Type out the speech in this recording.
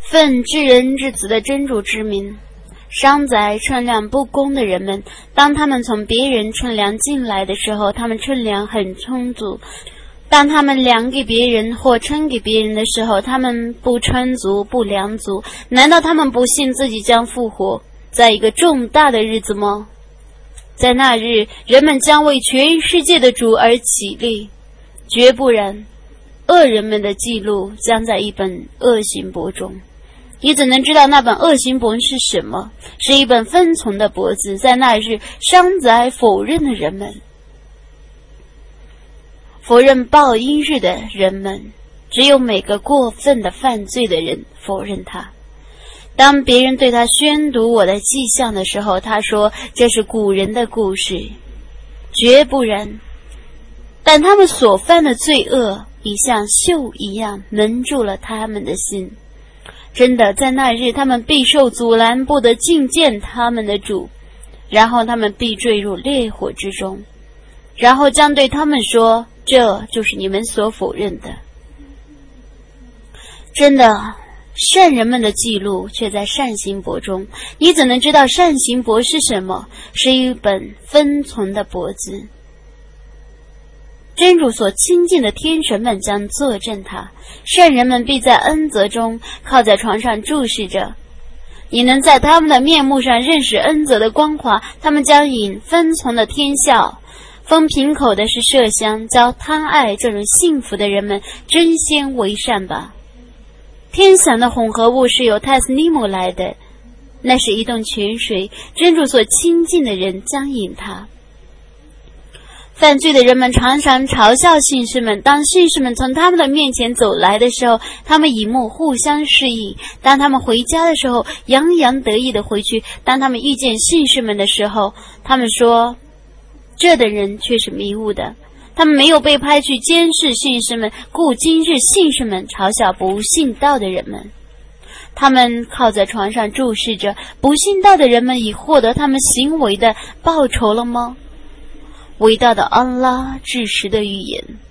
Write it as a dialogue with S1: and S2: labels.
S1: 奉至人至子的真主之名，商宰称量不公的人们，当他们从别人称量进来的时候，他们称量很充足；当他们量给别人或称给别人的时候，他们不称足不量足。难道他们不信自己将复活在一个重大的日子吗？在那日，人们将为全世界的主而起立，绝不然，恶人们的记录将在一本恶行簿中。你怎能知道那本恶行簿是什么？是一本分从的簿子。在那日，商宰否认的人们，否认报应日的人们，只有每个过分的犯罪的人否认他。当别人对他宣读我的迹象的时候，他说这是古人的故事，绝不然。但他们所犯的罪恶已像锈一样蒙住了他们的心。真的，在那日他们必受阻拦，不得觐见他们的主，然后他们必坠入烈火之中，然后将对他们说，这就是你们所否认的。真的，善人们的记录却在善行簿中。你怎能知道善行簿是什么？是一本分存的簿子。真主所亲近的天神们将作证他，善人们必在恩泽中靠在床上注视着。你能在他们的面目上认识恩泽的光华，他们将引分从的天笑。封瓶口的是麝香，教贪爱这种幸福的人们争先为善吧。天祥的混合物是由泰斯尼姆来的，那是一洞泉水，真主所亲近的人将饮它。犯罪的人们常常嘲笑信士们，当信士们从他们的面前走来的时候，他们以目互相示意；当他们回家的时候，洋洋得意地回去；当他们遇见信士们的时候，他们说，这等人却是迷雾的。他们没有被派去监视信士们，故今日信士们嘲笑不信道的人们。他们靠在床上注视着，不信道的人们已获得他们行为的报酬了吗？伟大的安拉至实的预言。